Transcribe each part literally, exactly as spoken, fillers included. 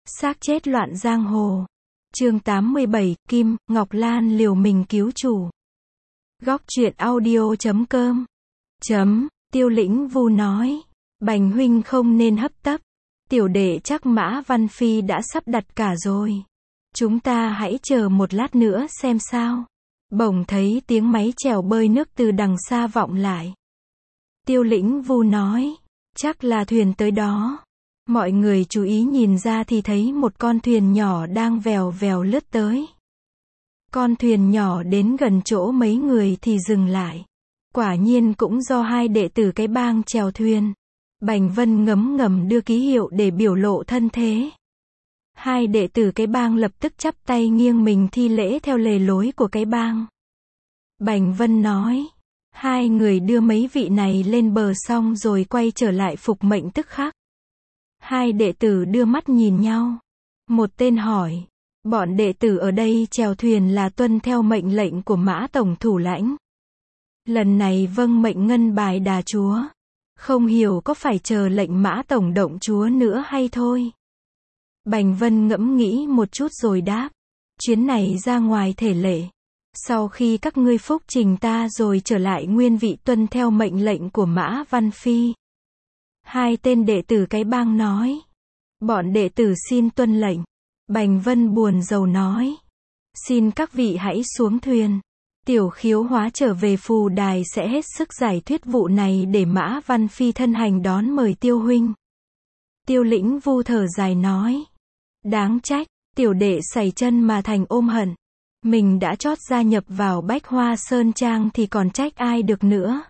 Xác chết loạn giang hồ. Chương tám mươi bảy, Kim, Ngọc Lan liều mình cứu chủ. Góc truyện audio chấm com. Chấm, Tiêu Lĩnh Vu nói. Bành huynh không nên hấp tấp. Tiểu đệ chắc Mã Văn Phi đã sắp đặt cả rồi. Chúng ta hãy chờ một lát nữa xem sao. Bỗng thấy tiếng máy chèo bơi nước từ đằng xa vọng lại. Tiêu Lĩnh Vu nói. Chắc là thuyền tới đó. Mọi người chú ý nhìn ra thì thấy một con thuyền nhỏ đang vèo vèo lướt tới. Con thuyền nhỏ đến gần chỗ mấy người thì dừng lại. Quả nhiên cũng do hai đệ tử cái bang chèo thuyền. Bành Vân ngấm ngầm đưa ký hiệu để biểu lộ thân thế. Hai đệ tử cái bang lập tức chắp tay nghiêng mình thi lễ theo lề lối của cái bang. Bành Vân nói. Hai người đưa mấy vị này lên bờ xong rồi quay trở lại phục mệnh tức khắc. Hai đệ tử đưa mắt nhìn nhau. Một tên hỏi. Bọn đệ tử ở đây chèo thuyền là tuân theo mệnh lệnh của Mã Tổng thủ lãnh. Lần này vâng mệnh ngân bài đà chúa. Không hiểu có phải chờ lệnh Mã Tổng động chúa nữa hay thôi. Bành Vân ngẫm nghĩ một chút rồi đáp. Chuyến này ra ngoài thể lệ. Sau khi các ngươi phúc trình ta rồi trở lại nguyên vị tuân theo mệnh lệnh của Mã Văn Phi. Hai tên đệ tử cái bang nói. Bọn đệ tử xin tuân lệnh. Bành Vân buồn rầu nói. Xin các vị hãy xuống thuyền. Tiểu Khiếu Hóa trở về phù đài sẽ hết sức giải thuyết vụ này để Mã Văn Phi thân hành đón mời Tiêu huynh. Tiêu Lĩnh Vu thở dài nói. Đáng trách, tiểu đệ sẩy chân mà thành ôm hận. Mình đã chót gia nhập vào Bách Hoa Sơn Trang thì còn trách ai được nữa.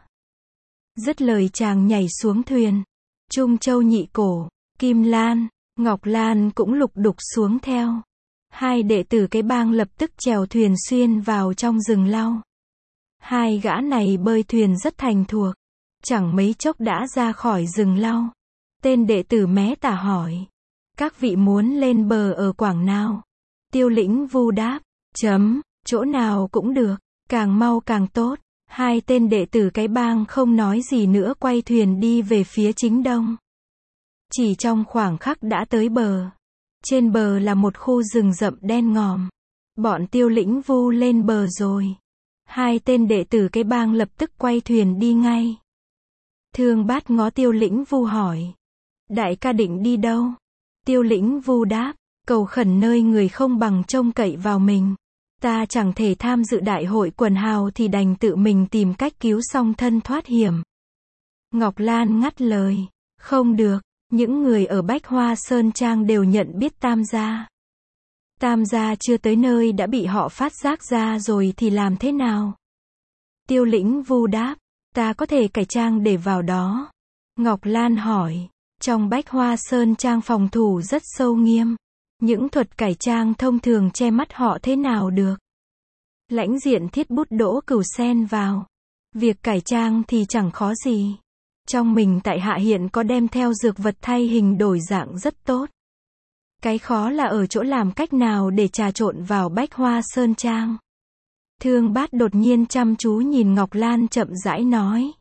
Dứt lời chàng nhảy xuống thuyền. Trung Châu Nhị Cổ, Kim Lan, Ngọc Lan cũng lục đục xuống theo. Hai đệ tử cái bang lập tức chèo thuyền xuyên vào trong rừng lau. Hai gã này bơi thuyền rất thành thuộc. Chẳng mấy chốc đã ra khỏi rừng lau. Tên đệ tử mé tả hỏi. Các vị muốn lên bờ ở quảng nào? Tiêu Lĩnh Vu đáp. Chấm, chỗ nào cũng được, càng mau càng tốt. Hai tên đệ tử cái bang không nói gì nữa quay thuyền đi về phía chính đông. Chỉ trong khoảng khắc đã tới bờ. Trên bờ là một khu rừng rậm đen ngòm. Bọn Tiêu Lĩnh Vu lên bờ rồi. Hai tên đệ tử cái bang lập tức quay thuyền đi ngay. Thương Bát ngó Tiêu Lĩnh Vu hỏi. Đại ca định đi đâu? Tiêu Lĩnh Vu đáp. Cầu khẩn nơi người không bằng trông cậy vào mình. Ta chẳng thể tham dự đại hội quần hào thì đành tự mình tìm cách cứu song thân thoát hiểm. Ngọc Lan ngắt lời. Không được, những người ở Bách Hoa Sơn Trang đều nhận biết Tam gia. Tam gia chưa tới nơi đã bị họ phát giác ra rồi thì làm thế nào? Tiêu Lĩnh Vu đáp. Ta có thể cải trang để vào đó. Ngọc Lan hỏi. Trong Bách Hoa Sơn Trang phòng thủ rất sâu nghiêm. Những thuật cải trang thông thường che mắt họ thế nào được? Lãnh Diện Thiết Bút Đỗ Cửu xen vào. Việc cải trang thì chẳng khó gì. Trong mình tại hạ hiện có đem theo dược vật thay hình đổi dạng rất tốt. Cái khó là ở chỗ làm cách nào để trà trộn vào Bách Hoa Sơn Trang. Thương Bát đột nhiên chăm chú nhìn Ngọc Lan chậm rãi nói.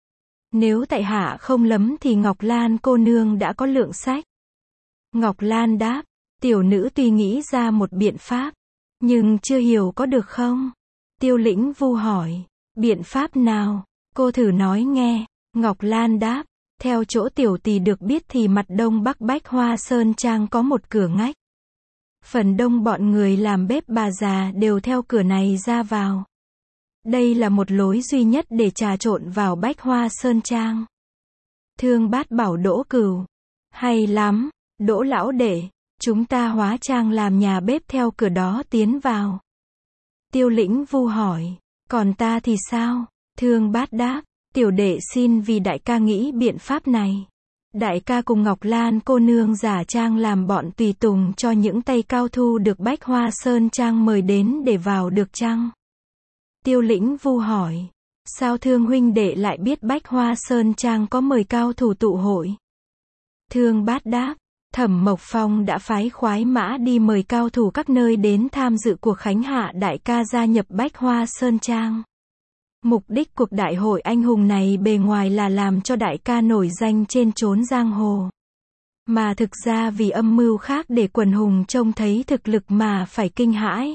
Nếu tại hạ không lầm thì Ngọc Lan cô nương đã có lượng sách. Ngọc Lan đáp. Tiểu nữ tuy nghĩ ra một biện pháp, nhưng chưa hiểu có được không? Tiêu Lĩnh Vu hỏi. Biện pháp nào? Cô thử nói nghe. Ngọc Lan đáp. Theo chỗ tiểu tỳ được biết thì mặt đông bắc Bách Hoa Sơn Trang có một cửa ngách. Phần đông bọn người làm bếp bà già đều theo cửa này ra vào. Đây là một lối duy nhất để trà trộn vào Bách Hoa Sơn Trang. Thương Bát bảo Đỗ Cửu. Hay lắm, Đỗ lão đệ. Chúng ta hóa trang làm nhà bếp theo cửa đó tiến vào. Tiêu Lĩnh Vu hỏi. Còn ta thì sao? Thương Bát đáp. Tiểu đệ xin vì đại ca nghĩ biện pháp này. Đại ca cùng Ngọc Lan cô nương giả trang làm bọn tùy tùng cho những tay cao thu được Bách Hoa Sơn Trang mời đến để vào được chăng? Tiêu Lĩnh Vu hỏi. Sao Thương huynh đệ lại biết Bách Hoa Sơn Trang có mời cao thủ tụ hội? Thương Bát đáp. Thẩm Mộc Phong đã phái khoái mã đi mời cao thủ các nơi đến tham dự cuộc khánh hạ đại ca gia nhập Bách Hoa Sơn Trang. Mục đích cuộc đại hội anh hùng này bề ngoài là làm cho đại ca nổi danh trên chốn giang hồ. Mà thực ra vì âm mưu khác để quần hùng trông thấy thực lực mà phải kinh hãi.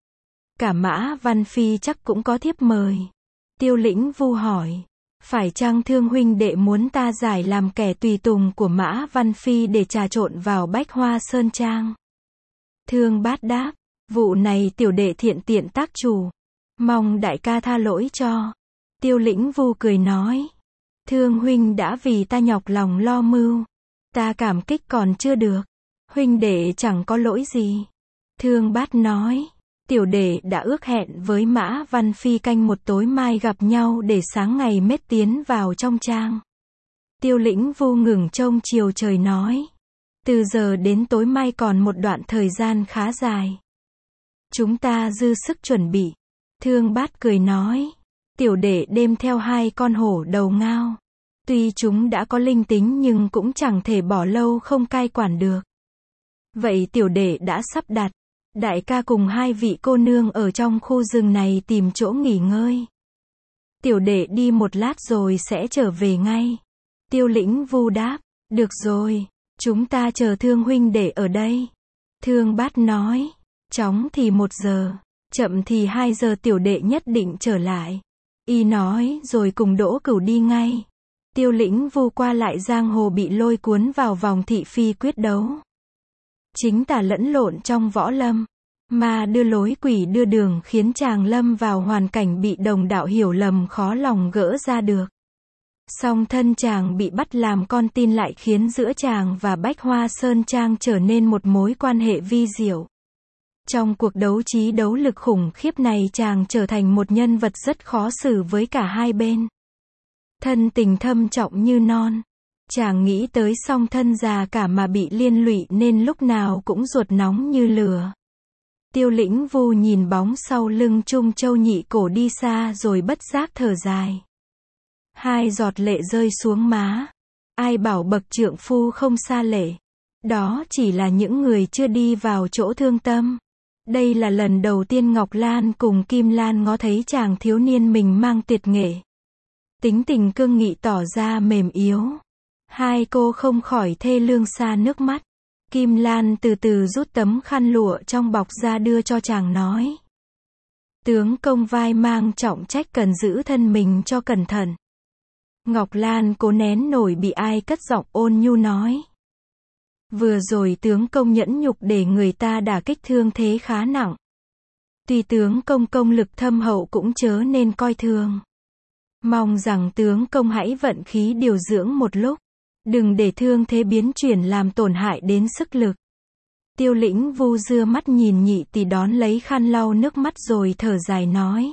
Cả Mã Văn Phi chắc cũng có thiếp mời. Tiêu Lĩnh Vu hỏi. Phải chăng Thương huynh đệ muốn ta giải làm kẻ tùy tùng của Mã Văn Phi để trà trộn vào Bách Hoa Sơn Trang? Thương Bát đáp. Vụ này tiểu đệ thiện tiện tác chủ. Mong đại ca tha lỗi cho. Tiêu Lĩnh Vu cười nói. Thương huynh đã vì ta nhọc lòng lo mưu. Ta cảm kích còn chưa được. Huynh đệ chẳng có lỗi gì. Thương Bát nói. Tiểu đệ đã ước hẹn với Mã Văn Phi canh một tối mai gặp nhau để sáng ngày mết tiến vào trong trang. Tiêu Lĩnh Vu ngừng trông chiều trời nói. Từ giờ đến tối mai còn một đoạn thời gian khá dài. Chúng ta dư sức chuẩn bị. Thương Bát cười nói. Tiểu đệ đêm theo hai con hổ đầu ngao. Tuy chúng đã có linh tính nhưng cũng chẳng thể bỏ lâu không cai quản được. Vậy tiểu đệ đã sắp đặt. Đại ca cùng hai vị cô nương ở trong khu rừng này tìm chỗ nghỉ ngơi. Tiểu đệ đi một lát rồi sẽ trở về ngay. Tiêu Lĩnh Vu đáp. Được rồi, chúng ta chờ Thương huynh đệ ở đây. Thương Bát nói. Chóng thì một giờ, chậm thì hai giờ tiểu đệ nhất định trở lại. Y nói rồi cùng Đỗ Cửu đi ngay. Tiêu Lĩnh Vu qua lại giang hồ bị lôi cuốn vào vòng thị phi quyết đấu. Chính tà lẫn lộn trong võ lâm. Ma đưa lối quỷ đưa đường khiến chàng lâm vào hoàn cảnh bị đồng đạo hiểu lầm khó lòng gỡ ra được. Song thân chàng bị bắt làm con tin lại khiến giữa chàng và Bách Hoa Sơn Trang trở nên một mối quan hệ vi diệu. Trong cuộc đấu trí đấu lực khủng khiếp này chàng trở thành một nhân vật rất khó xử với cả hai bên. Thân tình thâm trọng như non. Chàng nghĩ tới song thân già cả mà bị liên lụy nên lúc nào cũng ruột nóng như lửa. Tiêu Lĩnh Vu nhìn bóng sau lưng Trung Châu Nhị Cổ đi xa rồi bất giác thở dài. Hai giọt lệ rơi xuống má. Ai bảo bậc trượng phu không xa lệ. Đó chỉ là những người chưa đi vào chỗ thương tâm. Đây là lần đầu tiên Ngọc Lan cùng Kim Lan ngó thấy chàng thiếu niên mình mang tuyệt nghệ. Tính tình cương nghị tỏ ra mềm yếu. Hai cô không khỏi thê lương xa nước mắt. Kim Lan từ từ rút tấm khăn lụa trong bọc ra đưa cho chàng nói. Tướng công vai mang trọng trách cần giữ thân mình cho cẩn thận. Ngọc Lan cố nén nổi bị ai cất giọng ôn nhu nói. Vừa rồi tướng công nhẫn nhục để người ta đả kích thương thế khá nặng. Tuy tướng công công lực thâm hậu cũng chớ nên coi thường. Mong rằng tướng công hãy vận khí điều dưỡng một lúc. Đừng để thương thế biến chuyển làm tổn hại đến sức lực. Tiêu Lĩnh Vu dưa mắt nhìn Nhị tỷ đón lấy khăn lau nước mắt rồi thở dài nói.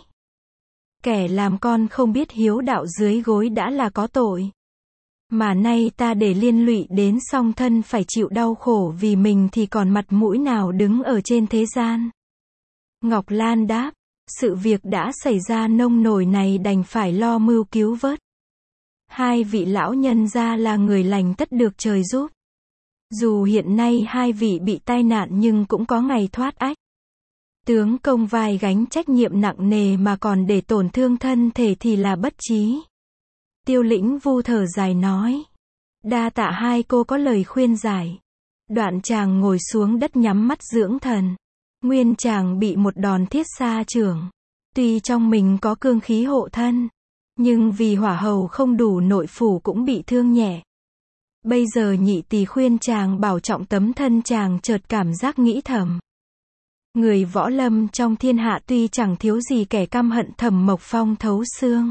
Kẻ làm con không biết hiếu đạo dưới gối đã là có tội. Mà nay ta để liên lụy đến song thân phải chịu đau khổ vì mình thì còn mặt mũi nào đứng ở trên thế gian. Ngọc Lan đáp. Sự việc đã xảy ra nông nổi này đành phải lo mưu cứu vớt. Hai vị lão nhân gia là người lành tất được trời giúp. Dù hiện nay hai vị bị tai nạn nhưng cũng có ngày thoát ách. Tướng công vai gánh trách nhiệm nặng nề mà còn để tổn thương thân thể thì là bất trí. Tiêu Lĩnh Vu thở dài nói. Đa tạ hai cô có lời khuyên giải. Đoạn chàng ngồi xuống đất nhắm mắt dưỡng thần. Nguyên chàng bị một đòn thiết xa chưởng. Tuy trong mình có cương khí hộ thân. Nhưng vì hỏa hầu không đủ nội phủ cũng bị thương nhẹ. Bây giờ Nhị tỷ khuyên chàng bảo trọng tấm thân chàng chợt cảm giác nghĩ thầm. Người võ lâm trong thiên hạ tuy chẳng thiếu gì kẻ căm hận Thẩm Mộc Phong thấu xương.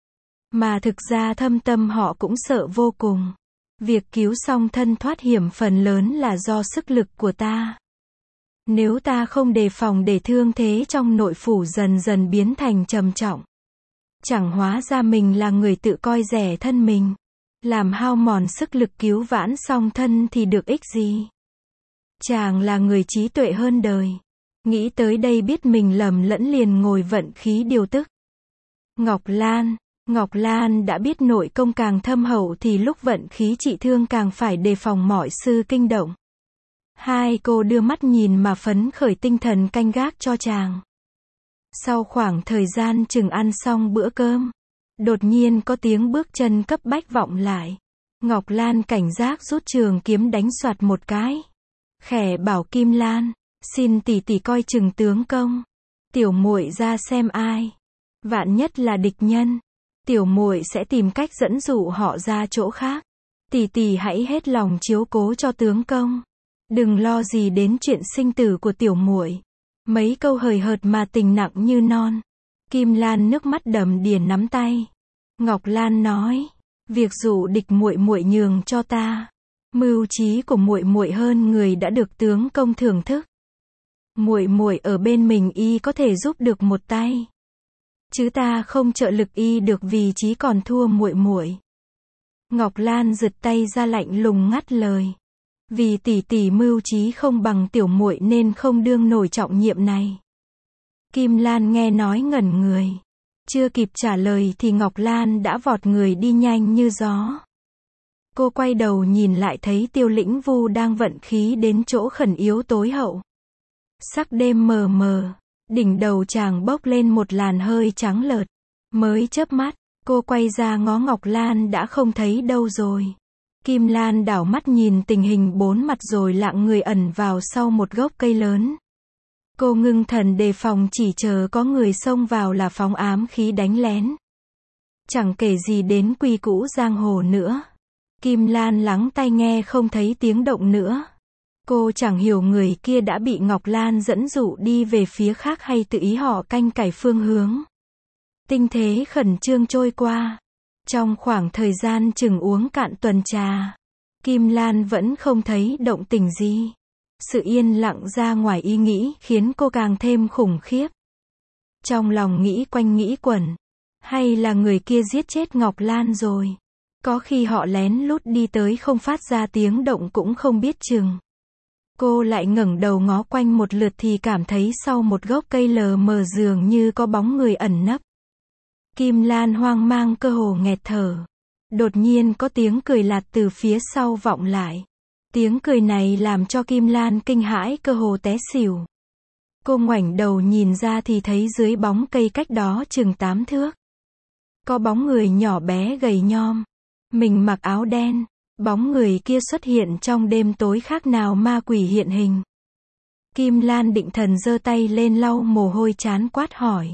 Mà thực ra thâm tâm họ cũng sợ vô cùng. Việc cứu song thân thoát hiểm phần lớn là do sức lực của ta. Nếu ta không đề phòng để thương thế trong nội phủ dần dần biến thành trầm trọng. Chẳng hóa ra mình là người tự coi rẻ thân mình. Làm hao mòn sức lực cứu vãn song thân thì được ích gì. Chàng là người trí tuệ hơn đời. Nghĩ tới đây biết mình lầm lẫn liền ngồi vận khí điều tức. Ngọc Lan, Ngọc Lan đã biết nội công càng thâm hậu thì lúc vận khí trị thương càng phải đề phòng mọi sự kinh động. Hai cô đưa mắt nhìn mà phấn khởi tinh thần canh gác cho chàng. Sau khoảng thời gian chừng ăn xong bữa cơm, đột nhiên có tiếng bước chân cấp bách vọng lại. Ngọc Lan cảnh giác rút trường kiếm đánh soạt một cái. Khẽ bảo Kim Lan, xin tỷ tỷ coi chừng tướng công. Tiểu muội ra xem ai. Vạn nhất là địch nhân, tiểu muội sẽ tìm cách dẫn dụ họ ra chỗ khác. Tỷ tỷ hãy hết lòng chiếu cố cho tướng công. Đừng lo gì đến chuyện sinh tử của tiểu muội. Mấy câu hời hợt mà tình nặng như non. Kim Lan nước mắt đầm đìa nắm tay. Ngọc Lan nói, việc dụ địch muội muội nhường cho ta. Mưu trí của muội muội hơn người đã được tướng công thưởng thức. Muội muội ở bên mình y có thể giúp được một tay. Chứ ta không trợ lực y được vì chí còn thua muội muội. Ngọc Lan giật tay ra lạnh lùng ngắt lời. Vì tỷ tỷ mưu trí không bằng tiểu muội nên không đương nổi trọng nhiệm này. Kim Lan nghe nói ngẩn người. Chưa kịp trả lời thì Ngọc Lan đã vọt người đi nhanh như gió. Cô quay đầu nhìn lại thấy Tiêu Lĩnh Vu đang vận khí đến chỗ khẩn yếu tối hậu. Sắc đêm mờ mờ, đỉnh đầu chàng bốc lên một làn hơi trắng lợt. Mới chớp mắt, cô quay ra ngó Ngọc Lan đã không thấy đâu rồi. Kim Lan đảo mắt nhìn tình hình bốn mặt rồi lạng người ẩn vào sau một gốc cây lớn. Cô ngưng thần đề phòng chỉ chờ có người xông vào là phóng ám khí đánh lén. Chẳng kể gì đến quy cũ giang hồ nữa. Kim Lan lắng tai nghe không thấy tiếng động nữa. Cô chẳng hiểu người kia đã bị Ngọc Lan dẫn dụ đi về phía khác hay tự ý họ canh cải phương hướng. Tinh thế khẩn trương trôi qua. Trong khoảng thời gian chừng uống cạn tuần trà, Kim Lan vẫn không thấy động tĩnh gì. Sự yên lặng ra ngoài ý nghĩ khiến cô càng thêm khủng khiếp. Trong lòng nghĩ quanh nghĩ quẩn. Hay là người kia giết chết Ngọc Lan rồi. Có khi họ lén lút đi tới không phát ra tiếng động cũng không biết chừng. Cô lại ngẩng đầu ngó quanh một lượt thì cảm thấy sau một gốc cây lờ mờ dường như có bóng người ẩn nấp. Kim Lan hoang mang cơ hồ nghẹt thở. Đột nhiên có tiếng cười lạt từ phía sau vọng lại. Tiếng cười này làm cho Kim Lan kinh hãi cơ hồ té xỉu. Cô ngoảnh đầu nhìn ra thì thấy dưới bóng cây cách đó chừng tám thước. Có bóng người nhỏ bé gầy nhom. Mình mặc áo đen. Bóng người kia xuất hiện trong đêm tối khác nào ma quỷ hiện hình. Kim Lan định thần giơ tay lên lau mồ hôi chán quát hỏi.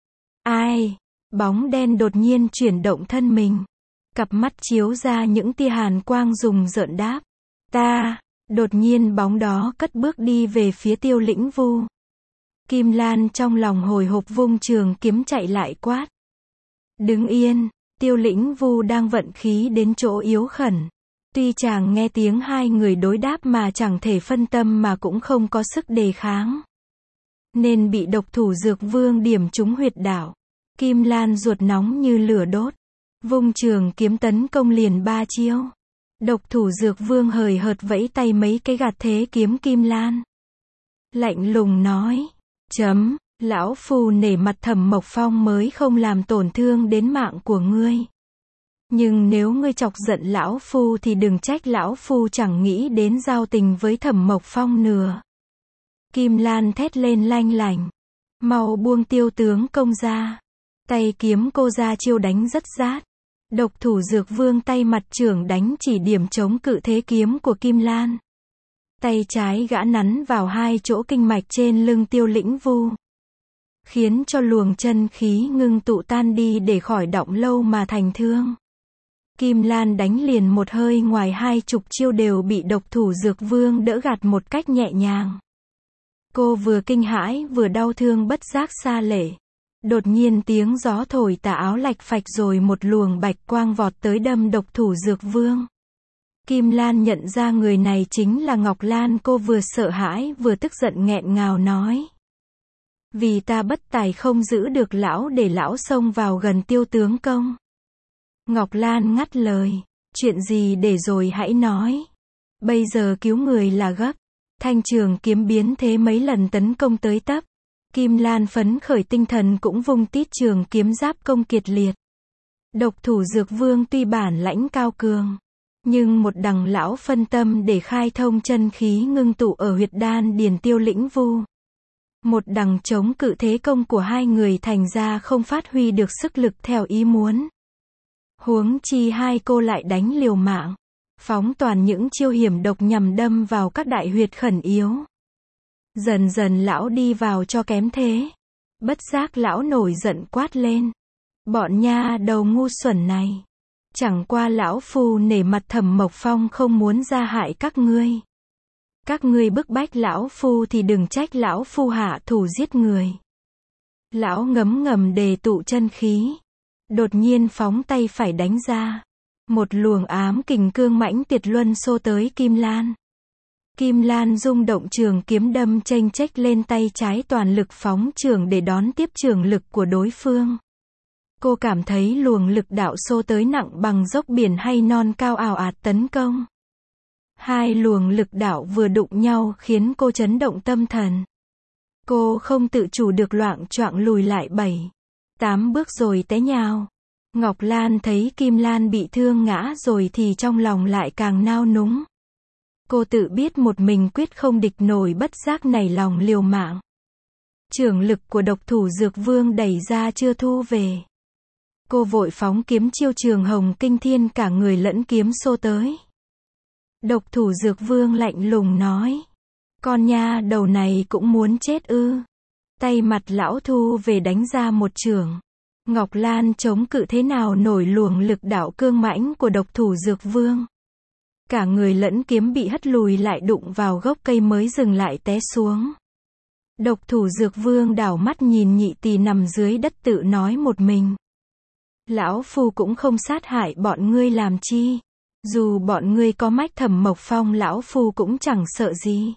Ai? Bóng đen đột nhiên chuyển động thân mình. Cặp mắt chiếu ra những tia hàn quang rùng rợn đáp. Ta. Đột nhiên bóng đó cất bước đi về phía Tiêu Lĩnh Vu. Kim Lan trong lòng hồi hộp vung trường kiếm chạy lại quát. Đứng yên. Tiêu Lĩnh Vu đang vận khí đến chỗ yếu khẩn. Tuy chàng nghe tiếng hai người đối đáp mà chẳng thể phân tâm mà cũng không có sức đề kháng. Nên bị độc thủ Dược Vương điểm trúng huyệt đạo. Kim Lan ruột nóng như lửa đốt. Vung trường kiếm tấn công liền ba chiêu. Độc thủ Dược Vương hời hợt vẫy tay mấy cái gạt thế kiếm Kim Lan. Lạnh lùng nói. Chấm, lão phu nể mặt Thẩm Mộc Phong mới không làm tổn thương đến mạng của ngươi. Nhưng nếu ngươi chọc giận lão phu thì đừng trách lão phu chẳng nghĩ đến giao tình với Thẩm Mộc Phong nữa. Kim Lan thét lên lanh lảnh. Mau buông Tiêu tướng công ra. Tay kiếm cô ra chiêu đánh rất rát. Độc thủ Dược Vương tay mặt trưởng đánh chỉ điểm chống cự thế kiếm của Kim Lan. Tay trái gã nắn vào hai chỗ kinh mạch trên lưng Tiêu Lĩnh Vu. Khiến cho luồng chân khí ngưng tụ tan đi để khỏi đọng lâu mà thành thương. Kim Lan đánh liền một hơi ngoài hai chục chiêu đều bị độc thủ Dược Vương đỡ gạt một cách nhẹ nhàng. Cô vừa kinh hãi vừa đau thương bất giác xa lệ. Đột nhiên tiếng gió thổi tà áo lạch phạch rồi một luồng bạch quang vọt tới đâm độc thủ Dược Vương. Kim Lan nhận ra người này chính là Ngọc Lan, cô vừa sợ hãi vừa tức giận nghẹn ngào nói. Vì ta bất tài không giữ được lão để lão xông vào gần Tiêu tướng công. Ngọc Lan ngắt lời. Chuyện gì để rồi hãy nói. Bây giờ cứu người là gấp. Thanh trường kiếm biến thế mấy lần tấn công tới tấp. Kim Lan phấn khởi tinh thần cũng vung tít trường kiếm giáp công kiệt liệt. Độc thủ Dược Vương tuy bản lãnh cao cường. Nhưng một đằng lão phân tâm để khai thông chân khí ngưng tụ ở huyệt đan điền Tiêu Lĩnh Vu. Một đằng chống cự thế công của hai người thành ra không phát huy được sức lực theo ý muốn. Huống chi hai cô lại đánh liều mạng, phóng toàn những chiêu hiểm độc nhằm đâm vào các đại huyệt khẩn yếu. Dần dần lão đi vào cho kém thế. Bất giác lão nổi giận quát lên. Bọn nha đầu ngu xuẩn này. Chẳng qua lão phu nể mặt Thẩm Mộc Phong không muốn ra hại các ngươi. Các ngươi bức bách lão phu thì đừng trách lão phu hạ thủ giết người. Lão ngấm ngầm đề tụ chân khí. Đột nhiên phóng tay phải đánh ra. Một luồng ám kình cương mãnh tiệt luân xô tới Kim Lan. Kim Lan rung động trường kiếm đâm chênh chếch lên tay trái toàn lực phóng trường để đón tiếp trường lực của đối phương. Cô cảm thấy luồng lực đạo xô tới nặng bằng dốc biển hay non cao ào ạt tấn công. Hai luồng lực đạo vừa đụng nhau khiến cô chấn động tâm thần. Cô không tự chủ được loạng choạng lùi lại bảy, tám bước rồi té nhào. Ngọc Lan thấy Kim Lan bị thương ngã rồi thì trong lòng lại càng nao núng. Cô tự biết một mình quyết không địch nổi, bất giác nảy lòng liều mạng. Chưởng lực của độc thủ Dược Vương đẩy ra chưa thu về. Cô vội phóng kiếm chiêu Trường Hồng Kinh Thiên, cả người lẫn kiếm xô tới. Độc thủ Dược Vương lạnh lùng nói. Con nha đầu này cũng muốn chết ư. Tay mặt lão thu về đánh ra một chưởng. Ngọc Lan chống cự thế nào nổi luồng lực đạo cương mãnh của độc thủ Dược Vương. Cả người lẫn kiếm bị hất lùi lại, đụng vào gốc cây mới dừng lại té xuống. Độc thủ Dược Vương đảo mắt nhìn nhị tỳ nằm dưới đất tự nói một mình. Lão phu cũng không sát hại bọn ngươi làm chi. Dù bọn ngươi có mách Thẩm Mộc Phong lão phu cũng chẳng sợ gì.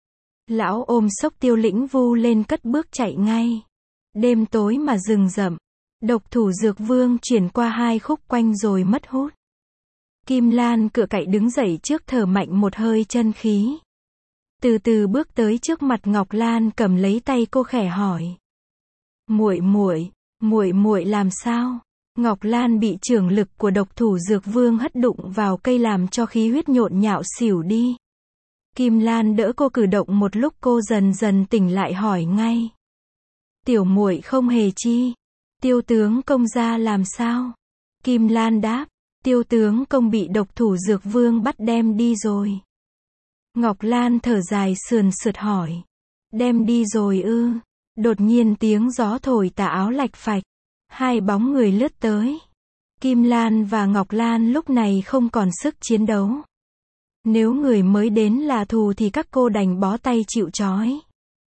Lão ôm xốc Tiêu Lĩnh Vu lên cất bước chạy ngay. Đêm tối mà rừng rậm. Độc thủ Dược Vương chuyển qua hai khúc quanh rồi mất hút. Kim Lan cựa cậy đứng dậy trước, thở mạnh một hơi chân khí. Từ từ bước tới trước mặt Ngọc Lan, cầm lấy tay cô khẽ hỏi. Muội muội, muội muội làm sao? Ngọc Lan bị chưởng lực của độc thủ Dược Vương hất đụng vào cây làm cho khí huyết nhộn nhạo xỉu đi. Kim Lan đỡ cô cử động một lúc, cô dần dần tỉnh lại hỏi ngay. Tiểu muội không hề chi. Tiêu tướng công gia làm sao? Kim Lan đáp. Tiêu tướng công bị độc thủ Dược Vương bắt đem đi rồi. Ngọc Lan thở dài sườn sượt hỏi. Đem đi rồi ư? Đột nhiên tiếng gió thổi tà áo lạch phạch. Hai bóng người lướt tới. Kim Lan và Ngọc Lan lúc này không còn sức chiến đấu. Nếu người mới đến là thù thì các cô đành bó tay chịu trói.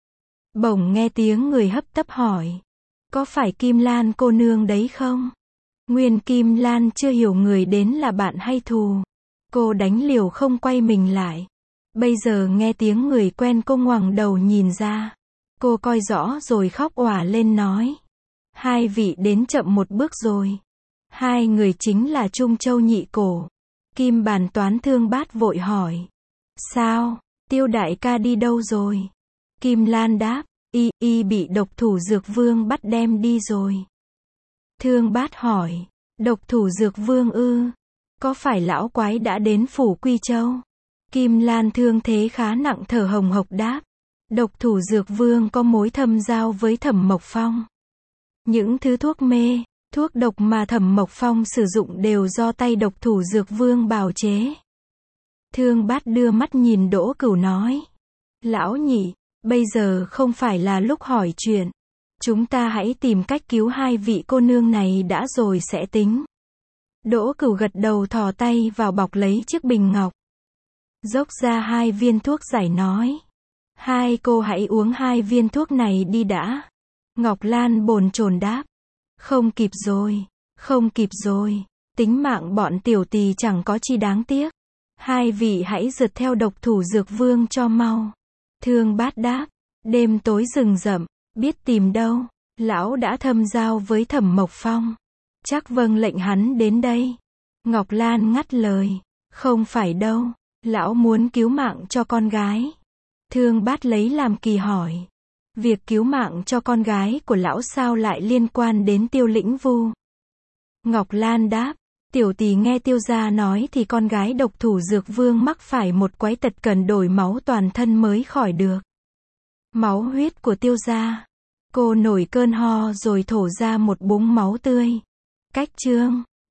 Bỗng nghe tiếng người hấp tấp hỏi. Có phải Kim Lan cô nương đấy không? Nguyên Kim Lan chưa hiểu người đến là bạn hay thù. Cô đánh liều không quay mình lại. Bây giờ nghe tiếng người quen, cô ngoảnh đầu nhìn ra. Cô coi rõ rồi khóc òa lên nói. Hai vị đến chậm một bước rồi. Hai người chính là Trung Châu Nhị Cổ. Kim Bàn Toán Thương Bát vội hỏi. Sao? Tiêu đại ca đi đâu rồi? Kim Lan đáp. Y, y bị độc thủ Dược Vương bắt đem đi rồi. Thương Bát hỏi. Độc thủ Dược Vương ư? Có phải lão quái đã đến phủ Quy Châu? Kim Lan thương thế khá nặng, thở hồng hộc đáp. Độc thủ Dược Vương có mối thâm giao với Thẩm Mộc Phong. Những thứ thuốc mê, thuốc độc mà Thẩm Mộc Phong sử dụng đều do tay độc thủ Dược Vương bào chế. Thương Bát đưa mắt nhìn Đỗ Cửu nói. Lão nhị, bây giờ không phải là lúc hỏi chuyện. Chúng ta hãy tìm cách cứu hai vị cô nương này đã rồi sẽ tính. Đỗ Cửu gật đầu, thò tay vào bọc lấy chiếc bình ngọc. Dốc ra hai viên thuốc giải nói. Hai cô hãy uống hai viên thuốc này đi đã. Ngọc Lan bồn chồn đáp. Không kịp rồi, không kịp rồi. Tính mạng bọn tiểu tỳ chẳng có chi đáng tiếc. Hai vị hãy rượt theo độc thủ Dược Vương cho mau. Thương Bát đáp. Đêm tối rừng rậm, biết tìm đâu. Lão đã thâm giao với Thẩm Mộc Phong. Chắc vâng lệnh hắn đến đây. Ngọc Lan ngắt lời. Không phải đâu. Lão muốn cứu mạng cho con gái. Thương Bát lấy làm kỳ hỏi. Việc cứu mạng cho con gái của lão sao lại liên quan đến Tiêu Lĩnh Vu? Ngọc Lan đáp. Tiểu tỳ nghe Tiêu gia nói thì con gái độc thủ Dược Vương mắc phải một quái tật cần đổi máu toàn thân mới khỏi được. Máu huyết của Tiêu gia. Cô nổi cơn ho rồi thổ ra một búng máu tươi. Cách chương